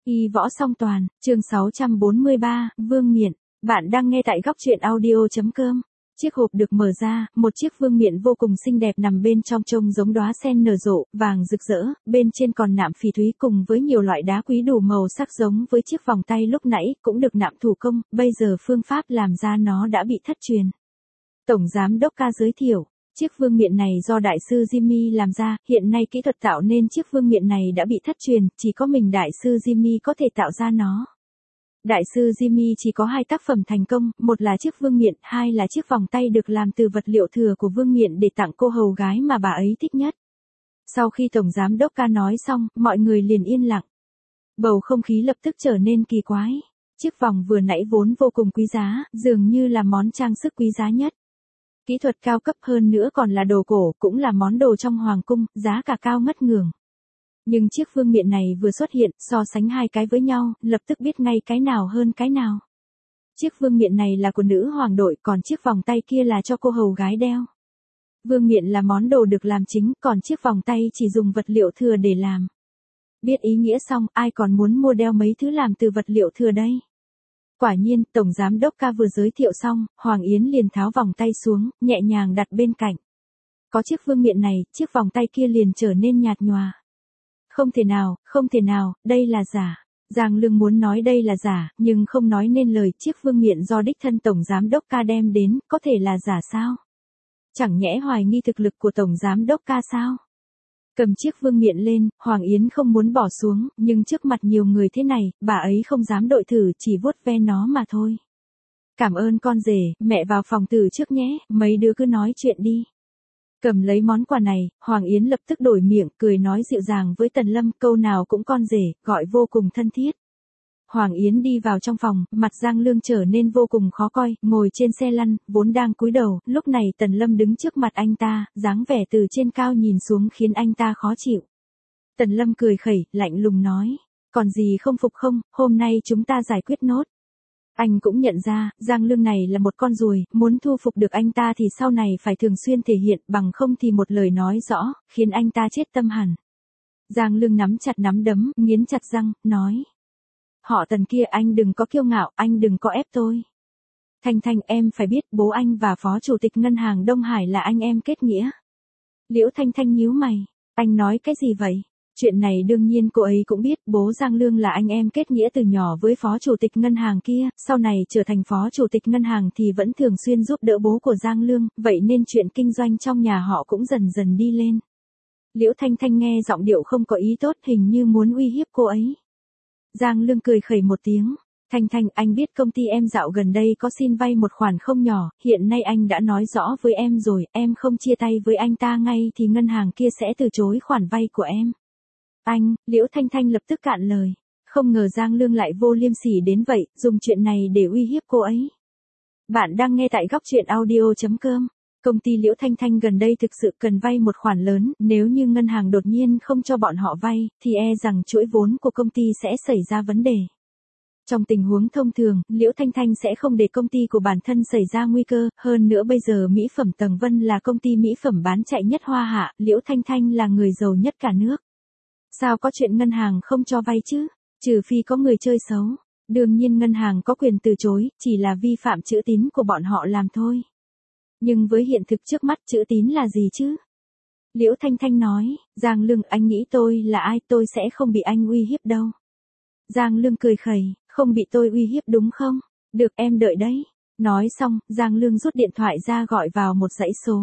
Y võ song toàn, chương 643, Vương miện. Bạn đang nghe tại góc truyện audio.com. Chiếc hộp được mở ra, một chiếc vương miện vô cùng xinh đẹp nằm bên trong trông giống đóa sen nở rộ, vàng rực rỡ, bên trên còn nạm phỉ thúy cùng với nhiều loại đá quý đủ màu sắc giống với chiếc vòng tay lúc nãy, cũng được nạm thủ công, bây giờ phương pháp làm ra nó đã bị thất truyền. Tổng Giám đốc K giới thiệu. Chiếc vương miện này do Đại sư Jimmy làm ra, hiện nay kỹ thuật tạo nên chiếc vương miện này đã bị thất truyền, chỉ có mình Đại sư Jimmy có thể tạo ra nó. Đại sư Jimmy chỉ có 2 tác phẩm thành công, một là chiếc vương miện, 2 là chiếc vòng tay được làm từ vật liệu thừa của vương miện để tặng cô hầu gái mà bà ấy thích nhất. Sau khi Tổng Giám đốc K nói xong, mọi người liền yên lặng. Bầu không khí lập tức trở nên kỳ quái. Chiếc vòng vừa nãy vốn vô cùng quý giá, dường như là món trang sức quý giá nhất. Kỹ thuật cao cấp hơn nữa còn là đồ cổ, cũng là món đồ trong hoàng cung, giá cả cao ngất ngường. Nhưng chiếc vương miện này vừa xuất hiện, so sánh hai cái với nhau, lập tức biết ngay cái nào hơn cái nào. Chiếc vương miện này là của nữ hoàng đội, còn chiếc vòng tay kia là cho cô hầu gái đeo. Vương miện là món đồ được làm chính, còn chiếc vòng tay chỉ dùng vật liệu thừa để làm. Biết ý nghĩa xong, ai còn muốn mua đeo mấy thứ làm từ vật liệu thừa đây? Quả nhiên, Tổng Giám đốc K vừa giới thiệu xong, Hoàng Yến liền tháo vòng tay xuống, nhẹ nhàng đặt bên cạnh. Có chiếc vương miện này, chiếc vòng tay kia liền trở nên nhạt nhòa. Không thể nào, đây là giả. Giang Lương muốn nói đây là giả, nhưng không nói nên lời, chiếc vương miện do đích thân Tổng Giám đốc K đem đến, có thể là giả sao? Chẳng nhẽ hoài nghi thực lực của Tổng Giám đốc K sao? Cầm chiếc vương miện lên, Hoàng Yến không muốn bỏ xuống, nhưng trước mặt nhiều người thế này, bà ấy không dám đội thử, chỉ vuốt ve nó mà thôi. Cảm ơn con rể, mẹ vào phòng từ trước nhé, mấy đứa cứ nói chuyện đi. Cầm lấy món quà này, Hoàng Yến lập tức đổi miệng, cười nói dịu dàng với Tần Lâm, câu nào cũng con rể, gọi vô cùng thân thiết. Hoàng Yến đi vào trong phòng, mặt Giang Lương trở nên vô cùng khó coi, ngồi trên xe lăn, vốn đang cúi đầu, lúc này Tần Lâm đứng trước mặt anh ta, dáng vẻ từ trên cao nhìn xuống khiến anh ta khó chịu. Tần Lâm cười khẩy, lạnh lùng nói, còn gì không phục không, hôm nay chúng ta giải quyết nốt. Anh cũng nhận ra, Giang Lương này là một con ruồi, muốn thu phục được anh ta thì sau này phải thường xuyên thể hiện, bằng không thì một lời nói rõ, khiến anh ta chết tâm hẳn. Giang Lương nắm chặt nắm đấm, nghiến chặt răng, nói. Họ Tần kia, anh đừng có kiêu ngạo, anh đừng có ép tôi. Thanh Thanh, em phải biết bố anh và Phó Chủ tịch Ngân hàng Đông Hải là anh em kết nghĩa. Liễu Thanh Thanh nhíu mày, anh nói cái gì vậy? Chuyện này đương nhiên cô ấy cũng biết, bố Giang Lương là anh em kết nghĩa từ nhỏ với Phó Chủ tịch Ngân hàng kia, sau này trở thành Phó Chủ tịch Ngân hàng thì vẫn thường xuyên giúp đỡ bố của Giang Lương, vậy nên chuyện kinh doanh trong nhà họ cũng dần dần đi lên. Liễu Thanh Thanh nghe giọng điệu không có ý tốt, hình như muốn uy hiếp cô ấy. Giang Lương cười khẩy một tiếng. Thanh Thanh, anh biết công ty em dạo gần đây có xin vay một khoản không nhỏ, hiện nay anh đã nói rõ với em rồi, em không chia tay với anh ta ngay thì ngân hàng kia sẽ từ chối khoản vay của em. Anh, Liễu Thanh Thanh lập tức cạn lời. Không ngờ Giang Lương lại vô liêm sỉ đến vậy, dùng chuyện này để uy hiếp cô ấy. Bạn đang nghe tại góc truyện audio.com. Công ty Liễu Thanh Thanh gần đây thực sự cần vay một khoản lớn, nếu như ngân hàng đột nhiên không cho bọn họ vay, thì e rằng chuỗi vốn của công ty sẽ xảy ra vấn đề. Trong tình huống thông thường, Liễu Thanh Thanh sẽ không để công ty của bản thân xảy ra nguy cơ, hơn nữa bây giờ mỹ phẩm Tầng Vân là công ty mỹ phẩm bán chạy nhất Hoa Hạ, Liễu Thanh Thanh là người giàu nhất cả nước. Sao có chuyện ngân hàng không cho vay chứ? Trừ phi có người chơi xấu. Đương nhiên ngân hàng có quyền từ chối, chỉ là vi phạm chữ tín của bọn họ làm thôi. Nhưng với hiện thực trước mắt, chữ tín là gì chứ? Liễu Thanh Thanh nói, Giang Lương, anh nghĩ tôi là ai, tôi sẽ không bị anh uy hiếp đâu. Giang Lương cười khẩy, không bị tôi uy hiếp đúng không? Được, em đợi đấy. Nói xong, Giang Lương rút điện thoại ra gọi vào một dãy số.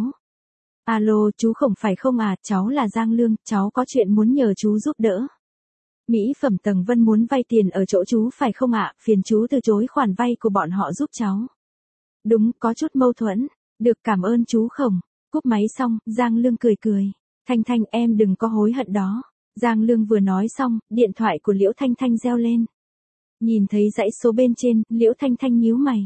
Alo, chú Khổng phải không à, cháu là Giang Lương, cháu có chuyện muốn nhờ chú giúp đỡ. Mỹ phẩm Tầng Vân muốn vay tiền ở chỗ chú phải không ạ, phiền chú từ chối khoản vay của bọn họ giúp cháu. Đúng, có chút mâu thuẫn. Được, cảm ơn chú Khổng. Cúp máy xong, Giang Lương cười cười. Thanh Thanh, em đừng có hối hận đó. Giang Lương vừa nói xong, điện thoại của Liễu Thanh Thanh reo lên. Nhìn thấy dãy số bên trên, Liễu Thanh Thanh nhíu mày.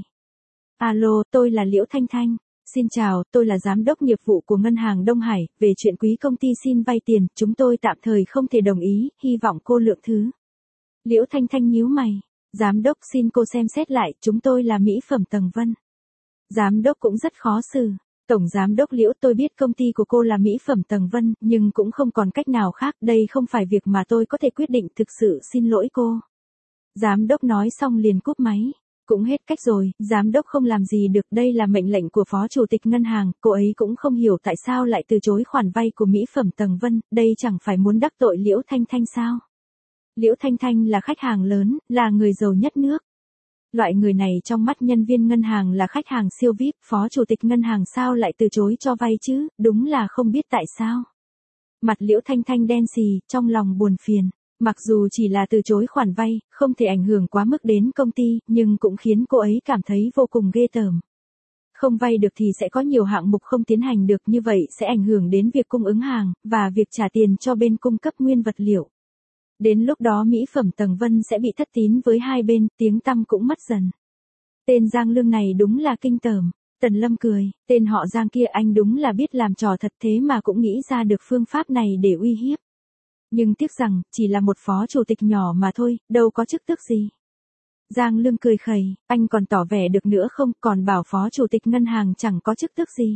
Alo, tôi là Liễu Thanh Thanh. Xin chào, tôi là giám đốc nghiệp vụ của Ngân hàng Đông Hải, về chuyện quý công ty xin vay tiền, chúng tôi tạm thời không thể đồng ý, hy vọng cô lượng thứ. Liễu Thanh Thanh nhíu mày. Giám đốc, xin cô xem xét lại, chúng tôi là mỹ phẩm Tầng Vân. Giám đốc cũng rất khó xử. Tổng Giám đốc Liễu, tôi biết công ty của cô là mỹ phẩm Tầng Vân, nhưng cũng không còn cách nào khác, đây không phải việc mà tôi có thể quyết định, thực sự xin lỗi cô. Giám đốc nói xong liền cúp máy. Cũng hết cách rồi, giám đốc không làm gì được, đây là mệnh lệnh của phó chủ tịch ngân hàng, cô ấy cũng không hiểu tại sao lại từ chối khoản vay của mỹ phẩm Tầng Vân, đây chẳng phải muốn đắc tội Liễu Thanh Thanh sao? Liễu Thanh Thanh là khách hàng lớn, là người giàu nhất nước. Loại người này trong mắt nhân viên ngân hàng là khách hàng siêu VIP, phó chủ tịch ngân hàng sao lại từ chối cho vay chứ, đúng là không biết tại sao. Mặt Liễu Thanh Thanh đen xì, trong lòng buồn phiền. Mặc dù chỉ là từ chối khoản vay, không thể ảnh hưởng quá mức đến công ty, nhưng cũng khiến cô ấy cảm thấy vô cùng ghê tởm. Không vay được thì sẽ có nhiều hạng mục không tiến hành được, như vậy sẽ ảnh hưởng đến việc cung ứng hàng, và việc trả tiền cho bên cung cấp nguyên vật liệu. Đến lúc đó mỹ phẩm Tầng Vân sẽ bị thất tín với hai bên, tiếng tăm cũng mất dần. Tên Giang Lương này đúng là kinh tởm. Tần Lâm cười, tên họ Giang kia anh đúng là biết làm trò thật, thế mà cũng nghĩ ra được phương pháp này để uy hiếp. Nhưng tiếc rằng, chỉ là một phó chủ tịch nhỏ mà thôi, đâu có chức tước gì. Giang Lương cười khẩy, anh còn tỏ vẻ được nữa không, còn bảo phó chủ tịch ngân hàng chẳng có chức tước gì.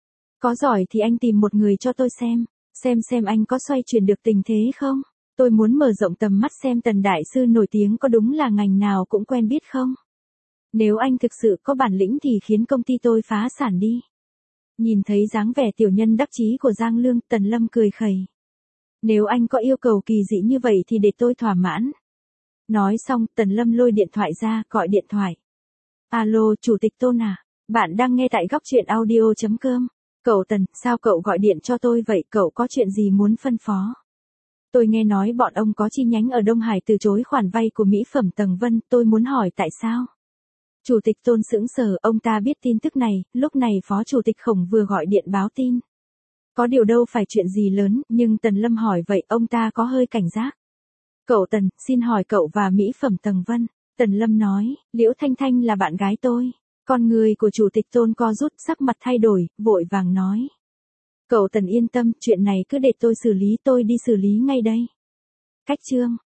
Có giỏi thì anh tìm một người cho tôi xem anh có xoay chuyển được tình thế không? Tôi muốn mở rộng tầm mắt xem Tần đại sư nổi tiếng có đúng là ngành nào cũng quen biết không? Nếu anh thực sự có bản lĩnh thì khiến công ty tôi phá sản đi. Nhìn thấy dáng vẻ tiểu nhân đắc chí của Giang Lương, Tần Lâm cười khẩy. Nếu anh có yêu cầu kỳ dị như vậy thì để tôi thỏa mãn. Nói xong, Tần Lâm lôi điện thoại ra, gọi điện thoại. Alo, Chủ tịch Tôn à? Bạn đang nghe tại góc truyện audio.com. Cậu Tần, sao cậu gọi điện cho tôi vậy, cậu có chuyện gì muốn phân phó? Tôi nghe nói bọn ông có chi nhánh ở Đông Hải từ chối khoản vay của mỹ phẩm Tầng Vân, tôi muốn hỏi tại sao? Chủ tịch Tôn sững sờ, ông ta biết tin tức này, lúc này phó chủ tịch Khổng vừa gọi điện báo tin. Có điều đâu phải chuyện gì lớn, nhưng Tần Lâm hỏi vậy ông ta có hơi cảnh giác. Cậu Tần, xin hỏi cậu và mỹ phẩm Tầng Vân. Tần Lâm nói, Liễu Thanh Thanh là bạn gái tôi. Con người của Chủ tịch Tôn co rút, sắc mặt thay đổi, vội vàng nói. Cậu Tần yên tâm, chuyện này cứ để tôi xử lý, tôi đi xử lý ngay đây. Cách chương